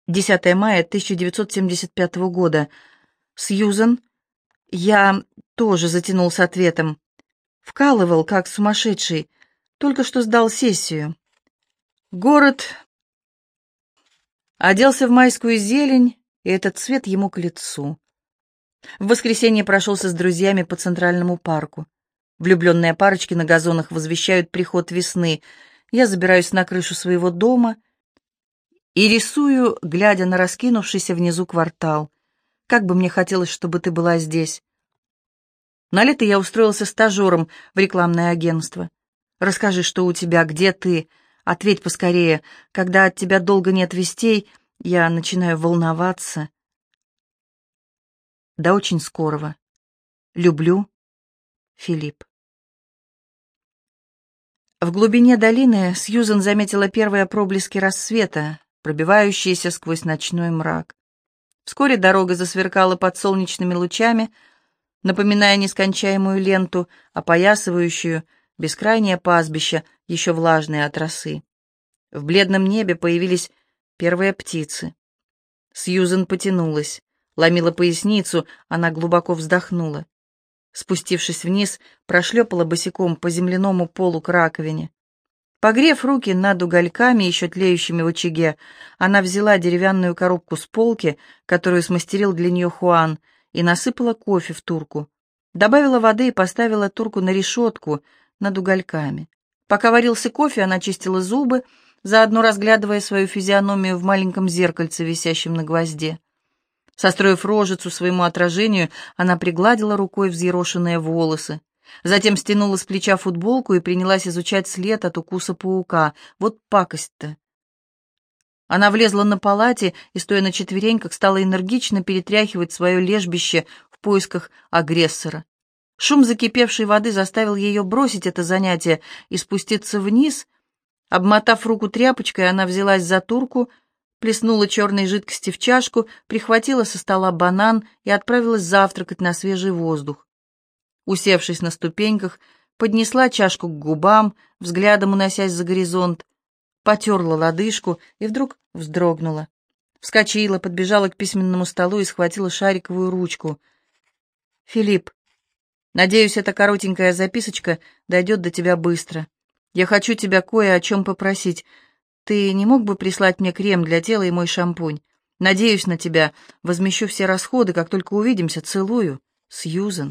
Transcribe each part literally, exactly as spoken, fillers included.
десятое мая тысяча девятьсот семьдесят пятого года. Сьюзен, я тоже затянул с ответом. Вкалывал, как сумасшедший. Только что сдал сессию. Город оделся в майскую зелень, и этот цвет ему к лицу. В воскресенье прошелся с друзьями по Центральному парку. Влюбленные парочки на газонах возвещают приход весны. Я забираюсь на крышу своего дома и рисую, глядя на раскинувшийся внизу квартал. Как бы мне хотелось, чтобы ты была здесь. На лето я устроился стажером в рекламное агентство. Расскажи, что у тебя, где ты? Ответь поскорее. Когда от тебя долго нет вестей, я начинаю волноваться. До очень скорого. Люблю, Филипп. В глубине долины Сьюзен заметила первые проблески рассвета, пробивающиеся сквозь ночной мрак. Вскоре дорога засверкала под солнечными лучами, напоминая нескончаемую ленту, опоясывающую бескрайнее пастбище, еще влажные от росы. В бледном небе появились первые птицы. Сьюзен потянулась, ломила поясницу, она глубоко вздохнула. Спустившись вниз, прошлепала босиком по земляному полу к раковине. Погрев руки над угольками, еще тлеющими в очаге, она взяла деревянную коробку с полки, которую смастерил для нее Хуан, и насыпала кофе в турку. Добавила воды и поставила турку на решетку над угольками. Пока варился кофе, она чистила зубы, заодно разглядывая свою физиономию в маленьком зеркальце, висящем на гвозде. Состроив рожицу своему отражению, она пригладила рукой взъерошенные волосы. Затем стянула с плеча футболку и принялась изучать след от укуса паука. Вот пакость-то. Она влезла на палате и, стоя на четвереньках, стала энергично перетряхивать свое лежбище в поисках агрессора. Шум закипевшей воды заставил ее бросить это занятие и спуститься вниз. Обмотав руку тряпочкой, она взялась за турку, плеснула черной жидкости в чашку, прихватила со стола банан и отправилась завтракать на свежий воздух. Усевшись на ступеньках, поднесла чашку к губам, взглядом уносясь за горизонт, потерла лодыжку и вдруг вздрогнула. Вскочила, подбежала к письменному столу и схватила шариковую ручку. «Филипп, надеюсь, эта коротенькая записочка дойдет до тебя быстро. Я хочу тебя кое о чем попросить. Ты не мог бы прислать мне крем для тела и мой шампунь? Надеюсь на тебя. Возмещу все расходы, как только увидимся. Целую. Сьюзен».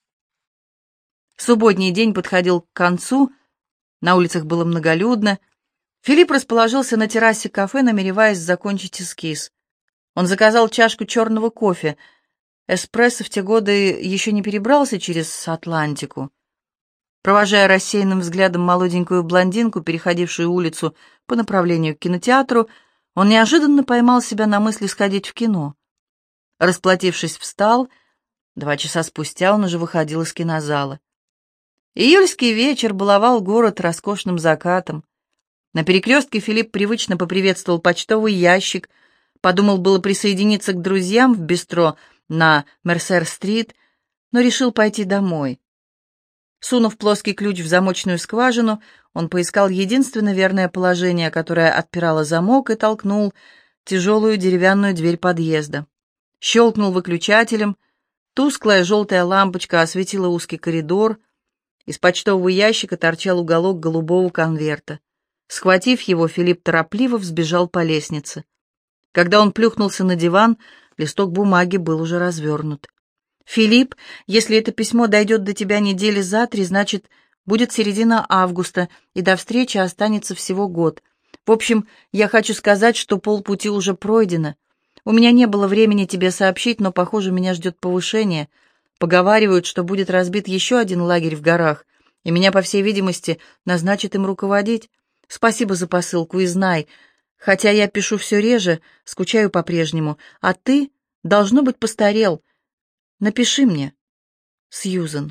Субботний день подходил к концу. На улицах было многолюдно. Филипп расположился на террасе кафе, намереваясь закончить эскиз. Он заказал чашку черного кофе. Эспрессо в те годы еще не перебрался через Атлантику. Провожая рассеянным взглядом молоденькую блондинку, переходившую улицу по направлению к кинотеатру, он неожиданно поймал себя на мысли сходить в кино. Расплатившись, встал. Два часа спустя он уже выходил из кинозала. Июльский вечер баловал город роскошным закатом. На перекрестке Филипп привычно поприветствовал почтовый ящик, подумал было присоединиться к друзьям в бистро на Мерсер-стрит, но решил пойти домой. Сунув плоский ключ в замочную скважину, он поискал единственно верное положение, которое отпирало замок, и толкнул тяжелую деревянную дверь подъезда. Щелкнул выключателем, тусклая желтая лампочка осветила узкий коридор. Из почтового ящика торчал уголок голубого конверта. Схватив его, Филипп торопливо взбежал по лестнице. Когда он плюхнулся на диван, листок бумаги был уже развернут. «Филипп, если это письмо дойдет до тебя недели за три, значит, будет середина августа, и до встречи останется всего год. В общем, я хочу сказать, что полпути уже пройдено. У меня не было времени тебе сообщить, но, похоже, меня ждет повышение. Поговаривают, что будет разбит еще один лагерь в горах, и меня, по всей видимости, назначат им руководить. Спасибо за посылку, и знай, хотя я пишу все реже, скучаю по-прежнему, а ты, должно быть, постарел. Напиши мне. Сьюзен».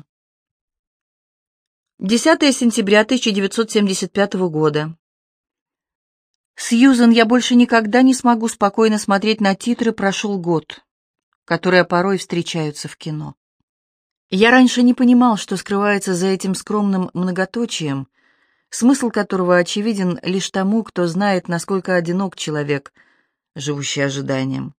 десятое сентября тысяча девятьсот семьдесят пятого года. «Сьюзен, я больше никогда не смогу спокойно смотреть на титры «Прошел год», которые порой встречаются в кино. Я раньше не понимал, что скрывается за этим скромным многоточием, смысл которого очевиден лишь тому, кто знает, насколько одинок человек, живущий ожиданием.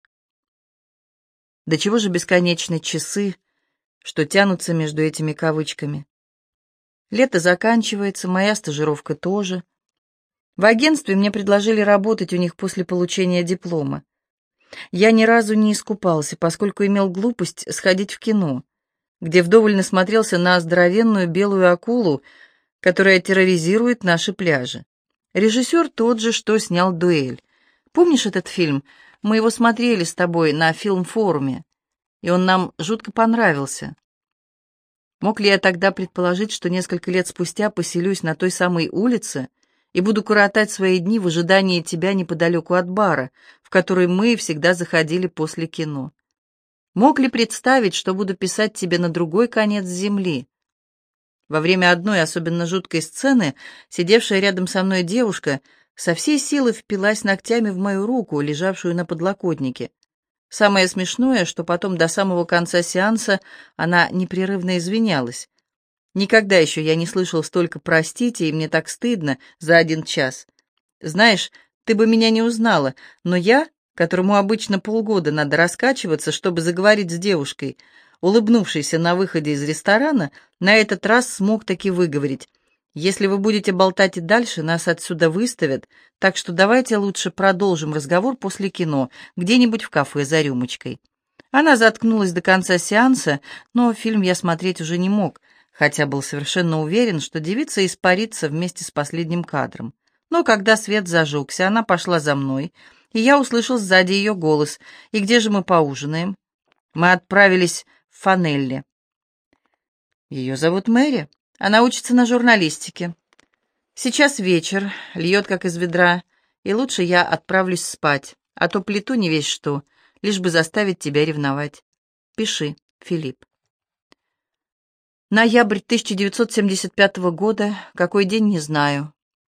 До чего же бесконечны часы, что тянутся между этими кавычками. Лето заканчивается, моя стажировка тоже. В агентстве мне предложили работать у них после получения диплома. Я ни разу не искупался, поскольку имел глупость сходить в кино, где вдоволь насмотрелся на здоровенную белую акулу, которая терроризирует наши пляжи. Режиссер тот же, что снял «Дуэль». Помнишь этот фильм? Мы его смотрели с тобой на фильм-форуме, и он нам жутко понравился. Мог ли я тогда предположить, что несколько лет спустя поселюсь на той самой улице и буду коротать свои дни в ожидании тебя неподалеку от бара, в который мы всегда заходили после кино? Мог ли представить, что буду писать тебе на другой конец земли? Во время одной особенно жуткой сцены сидевшая рядом со мной девушка со всей силы впилась ногтями в мою руку, лежавшую на подлокотнике. Самое смешное, что потом до самого конца сеанса она непрерывно извинялась. Никогда еще я не слышал столько «простите», и мне так стыдно за один час. Знаешь, ты бы меня не узнала, но я, которому обычно полгода надо раскачиваться, чтобы заговорить с девушкой, улыбнувшийся на выходе из ресторана, на этот раз смог таки выговорить: «Если вы будете болтать и дальше, нас отсюда выставят, так что давайте лучше продолжим разговор после кино, где-нибудь в кафе за рюмочкой». Она заткнулась до конца сеанса, но фильм я смотреть уже не мог, хотя был совершенно уверен, что девица испарится вместе с последним кадром. Но когда свет зажегся, она пошла за мной, и я услышал сзади ее голос: «И где же мы поужинаем?» Мы отправились в Фанелли. Ее зовут Мэри. Она учится на журналистике. Сейчас вечер, льет как из ведра, и лучше я отправлюсь спать, а то плету не весь что, лишь бы заставить тебя ревновать. Пиши, Филипп. Ноябрь тысяча девятьсот семьдесят пятого года, какой день, не знаю.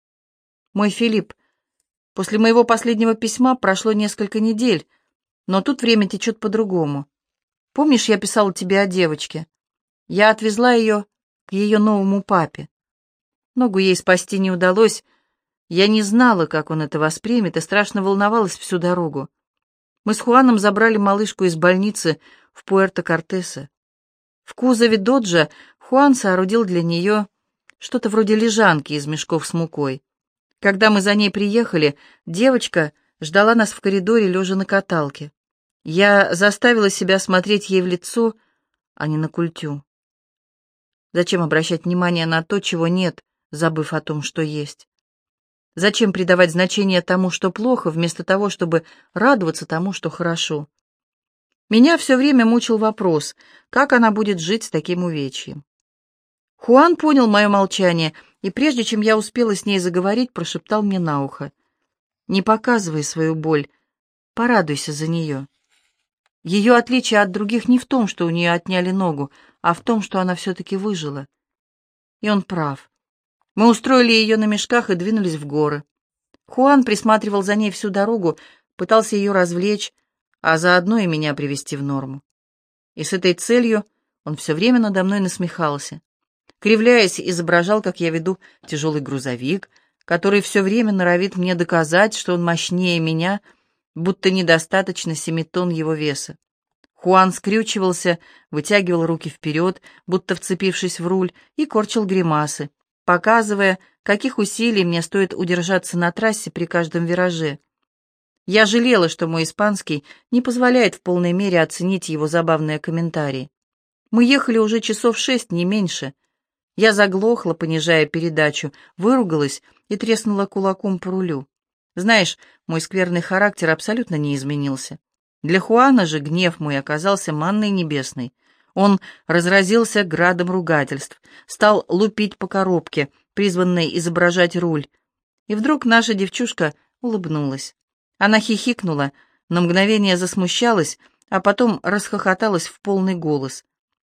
Мой Филипп, после моего последнего письма прошло несколько недель, но тут время течет по-другому. Помнишь, я писала тебе о девочке? Я отвезла ее к ее новому папе. Ногу ей спасти не удалось. Я не знала, как он это воспримет, и страшно волновалась всю дорогу. Мы с Хуаном забрали малышку из больницы в Пуэрто-Кортесе. В кузове доджа Хуан соорудил для нее что-то вроде лежанки из мешков с мукой. Когда мы за ней приехали, девочка ждала нас в коридоре, лежа на каталке. Я заставила себя смотреть ей в лицо, а не на культю. Зачем обращать внимание на то, чего нет, забыв о том, что есть? Зачем придавать значение тому, что плохо, вместо того, чтобы радоваться тому, что хорошо? Меня все время мучил вопрос, как она будет жить с таким увечьем. Хуан понял мое молчание, и прежде чем я успела с ней заговорить, прошептал мне на ухо: «Не показывай свою боль, порадуйся за нее. Ее отличие от других не в том, что у нее отняли ногу, а в том, что она все-таки выжила». И он прав. Мы устроили ее на мешках и двинулись в горы. Хуан присматривал за ней всю дорогу, пытался ее развлечь, а заодно и меня привести в норму. И с этой целью он все время надо мной насмехался. Кривляясь, изображал, как я веду тяжелый грузовик, который все время норовит мне доказать, что он мощнее меня, будто недостаточно семи тонн его веса. Хуан скрючивался, вытягивал руки вперед, будто вцепившись в руль, и корчил гримасы, показывая, каких усилий мне стоит удержаться на трассе при каждом вираже. Я жалела, что мой испанский не позволяет в полной мере оценить его забавные комментарии. Мы ехали уже часов шесть, не меньше. Я заглохла, понижая передачу, выругалась и треснула кулаком по рулю. Знаешь, мой скверный характер абсолютно не изменился. Для Хуана же гнев мой оказался манной небесной. Он разразился градом ругательств, стал лупить по коробке, призванной изображать руль. И вдруг наша девчушка улыбнулась. Она хихикнула, на мгновение засмущалась, а потом расхохоталась в полный голос.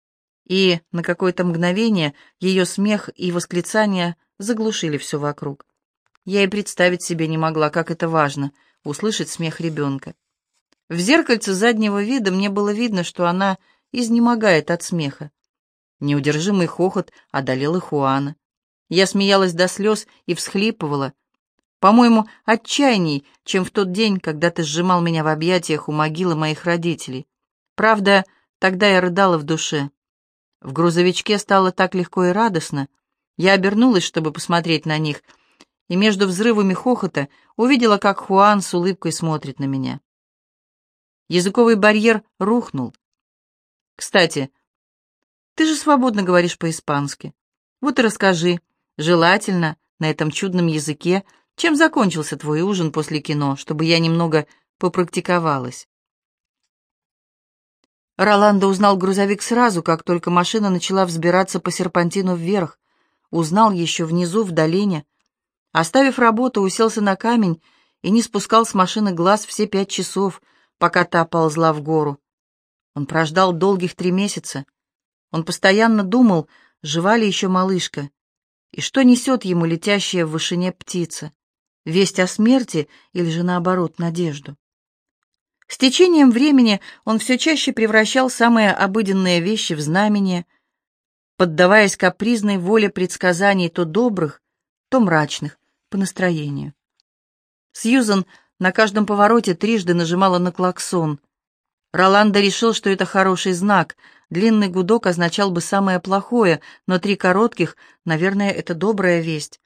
И на какое-то мгновение ее смех и восклицания заглушили все вокруг. Я и представить себе не могла, как это важно — услышать смех ребенка. В зеркальце заднего вида мне было видно, что она изнемогает от смеха. Неудержимый хохот одолел и Хуана. Я смеялась до слез и всхлипывала. По-моему, отчаянней, чем в тот день, когда ты сжимал меня в объятиях у могилы моих родителей. Правда, тогда я рыдала в душе. В грузовичке стало так легко и радостно. Я обернулась, чтобы посмотреть на них, и между взрывами хохота увидела, как Хуан с улыбкой смотрит на меня. Языковый барьер рухнул. «Кстати, ты же свободно говоришь по-испански. Вот и расскажи, желательно, на этом чудном языке, чем закончился твой ужин после кино, чтобы я немного попрактиковалась». Роландо узнал грузовик сразу, как только машина начала взбираться по серпантину вверх. Узнал еще внизу, в долине. Оставив работу, уселся на камень и не спускал с машины глаз все пять часов, пока та ползла в гору. Он прождал долгих три месяца. Он постоянно думал, жива ли еще малышка, и что несет ему летящая в вышине птица, весть о смерти или же, наоборот, надежду. С течением времени он все чаще превращал самые обыденные вещи в знамения, поддаваясь капризной воле предсказаний то добрых, то мрачных, по настроению. Сьюзан на каждом повороте трижды нажимала на клаксон. Роландо решил, что это хороший знак. Длинный гудок означал бы самое плохое, но три коротких, наверное, это добрая весть.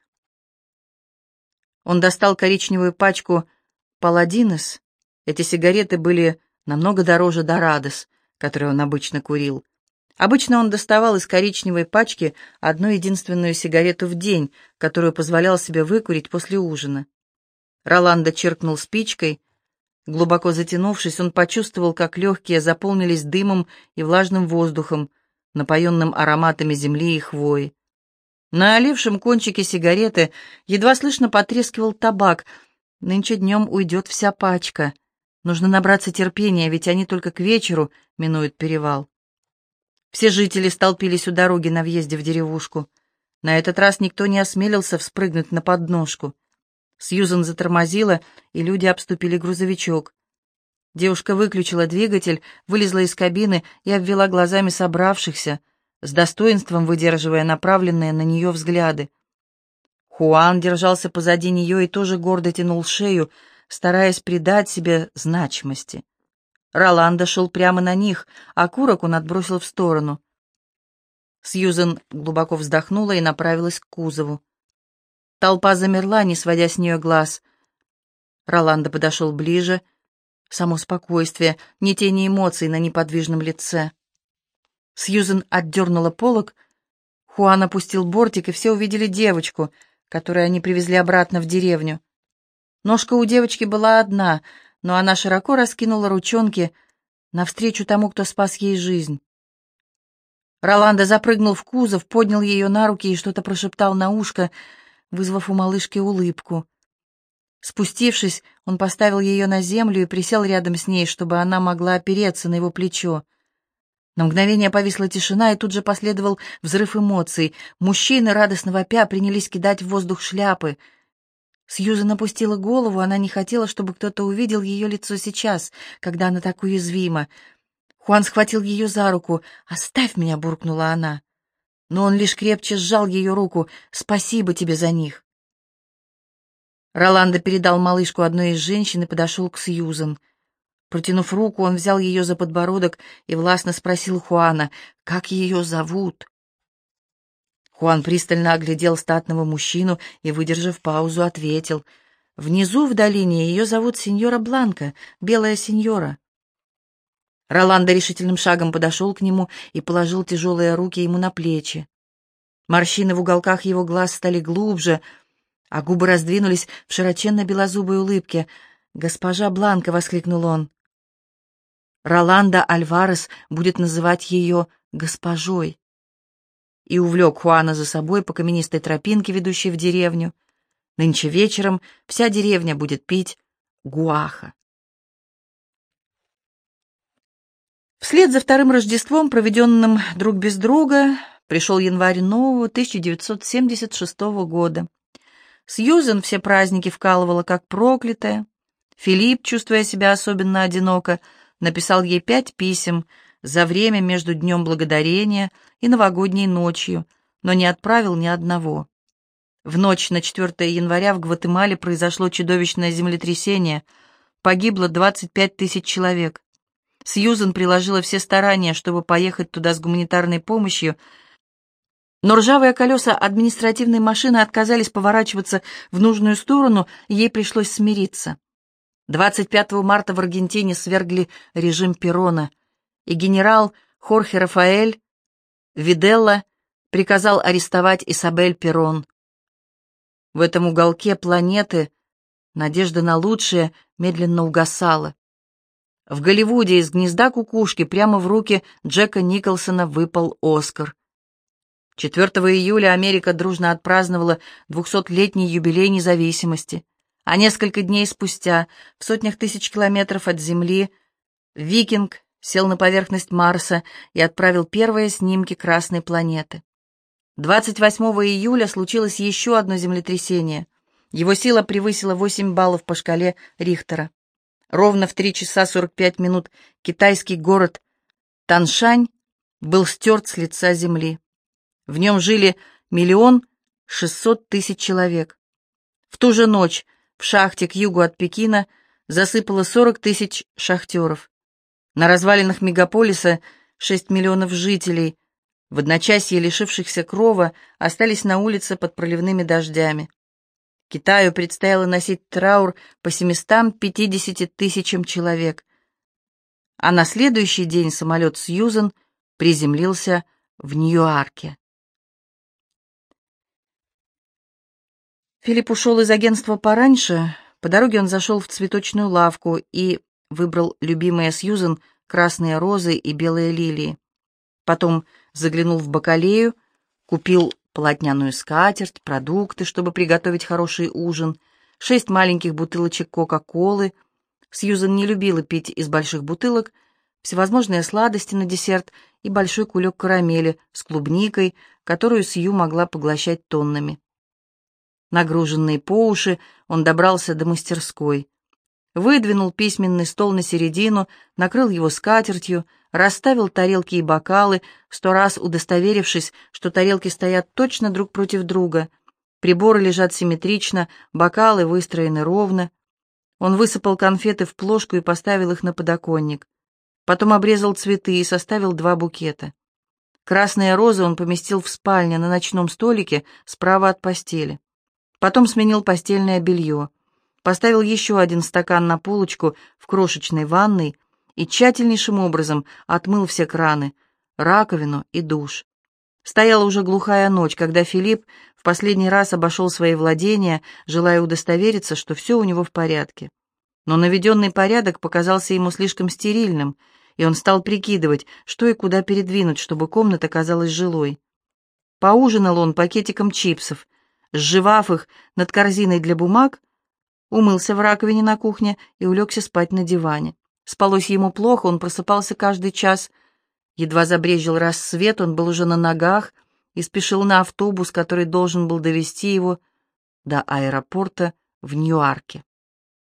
Он достал коричневую пачку «Паладинес». Эти сигареты были намного дороже Дорадос, которые он обычно курил. Обычно он доставал из коричневой пачки одну единственную сигарету в день, которую позволял себе выкурить после ужина. Роландо чиркнул спичкой. Глубоко затянувшись, он почувствовал, как легкие заполнились дымом и влажным воздухом, напоенным ароматами земли и хвои. На олившем кончике сигареты едва слышно потрескивал табак. Нынче днем уйдет вся пачка. Нужно набраться терпения, ведь они только к вечеру минуют перевал. Все жители столпились у дороги на въезде в деревушку. На этот раз никто не осмелился вспрыгнуть на подножку. Сьюзан затормозила, и люди обступили грузовичок. Девушка выключила двигатель, вылезла из кабины и обвела глазами собравшихся, с достоинством выдерживая направленные на нее взгляды. Хуан держался позади нее и тоже гордо тянул шею, стараясь придать себе значимости. Роландо шел прямо на них, а окурок он отбросил в сторону. Сьюзан глубоко вздохнула и направилась к кузову. Толпа замерла, не сводя с нее глаз. Роландо подошел ближе. Само спокойствие, ни тени эмоций на неподвижном лице. Сьюзан отдернула полог. Хуан опустил бортик, и все увидели девочку, которую они привезли обратно в деревню. Ножка у девочки была одна, но она широко раскинула ручонки навстречу тому, кто спас ей жизнь. Роландо запрыгнул в кузов, поднял ее на руки и что-то прошептал на ушко, вызвав у малышки улыбку. Спустившись, он поставил ее на землю и присел рядом с ней, чтобы она могла опереться на его плечо. На мгновение повисла тишина, и тут же последовал взрыв эмоций. Мужчины, радостно вопя, принялись кидать в воздух шляпы. Сьюзан опустила голову, она не хотела, чтобы кто-то увидел ее лицо сейчас, когда она так уязвима. Хуан схватил ее за руку. «Оставь меня!» — буркнула она. Но он лишь крепче сжал ее руку. «Спасибо тебе за них!» Роландо передал малышку одной из женщин и подошел к Сьюзан. Протянув руку, он взял ее за подбородок и властно спросил Хуана, как ее зовут. Хуан пристально оглядел статного мужчину и, выдержав паузу, ответил. «Внизу, в долине, ее зовут сеньора Бланка, белая сеньора». Роландо решительным шагом подошел к нему и положил тяжелые руки ему на плечи. Морщины в уголках его глаз стали глубже, а губы раздвинулись в широченно-белозубой улыбке. «Госпожа Бланка!» — воскликнул он. «Роландо Альварес будет называть ее госпожой». И увлек Хуана за собой по каменистой тропинке, ведущей в деревню. Нынче вечером вся деревня будет пить гуаха. Вслед за вторым Рождеством, проведенным друг без друга, пришел январь нового тысяча девятьсот семьдесят шестого года. Сьюзан все праздники вкалывала как проклятая. Филипп, чувствуя себя особенно одиноко, написал ей пять писем за время между Днем Благодарения и новогодней ночью, но не отправил ни одного. В ночь на четвёртое января в Гватемале произошло чудовищное землетрясение. Погибло двадцать пять тысяч человек. Сьюзен приложила все старания, чтобы поехать туда с гуманитарной помощью, но ржавые колеса административной машины отказались поворачиваться в нужную сторону, и ей пришлось смириться. двадцать пятого марта в Аргентине свергли режим Перона, и генерал Хорхе Рафаэль Виделла приказал арестовать Исабель Перон. В этом уголке планеты надежда на лучшее медленно угасала. В Голливуде из гнезда кукушки прямо в руки Джека Николсона выпал Оскар. четвёртого июля Америка дружно отпраздновала двухсотлетний юбилей независимости, а несколько дней спустя, в сотнях тысяч километров от Земли, Викинг сел на поверхность Марса и отправил первые снимки Красной планеты. двадцать восьмого июля случилось еще одно землетрясение. Его сила превысила восемь баллов по шкале Рихтера. Ровно в три часа сорок пять минут китайский город Таншань был стерт с лица земли. В нем жили миллион шестьсот тысяч человек. В ту же ночь в шахте к югу от Пекина засыпало сорок тысяч шахтеров. На развалинах мегаполиса шесть миллионов жителей, в одночасье лишившихся крова, остались на улице под проливными дождями. Китаю предстояло носить траур по семистам пятидесяти тысячам человек. А на следующий день самолет Сьюзен приземлился в Ньюарке. Филипп ушел из агентства пораньше. По дороге он зашел в цветочную лавку и выбрал любимые Сьюзен красные розы и белые лилии. Потом заглянул в бакалею, купил полотняную скатерть, продукты, чтобы приготовить хороший ужин, шесть маленьких бутылочек Кока-Колы. Сьюзен не любила пить из больших бутылок, всевозможные сладости на десерт и большой кулек карамели с клубникой, которую Сью могла поглощать тоннами. Нагруженный по уши, он добрался до мастерской. Выдвинул письменный стол на середину, накрыл его скатертью, расставил тарелки и бокалы, сто раз удостоверившись, что тарелки стоят точно друг против друга, приборы лежат симметрично, бокалы выстроены ровно. Он высыпал конфеты в плошку и поставил их на подоконник. Потом обрезал цветы и составил два букета. Красные розы он поместил в спальне на ночном столике справа от постели. Потом сменил постельное белье. Поставил еще один стакан на полочку в крошечной ванной и тщательнейшим образом отмыл все краны, раковину и душ. Стояла уже глухая ночь, когда Филипп в последний раз обошел свои владения, желая удостовериться, что все у него в порядке. Но наведенный порядок показался ему слишком стерильным, и он стал прикидывать, что и куда передвинуть, чтобы комната казалась жилой. Поужинал он пакетиком чипсов, сживав их над корзиной для бумаг, умылся в раковине на кухне и улегся спать на диване. Спалось ему плохо, он просыпался каждый час. Едва забрезжил рассвет, он был уже на ногах и спешил на автобус, который должен был довезти его до аэропорта в Ньюарке.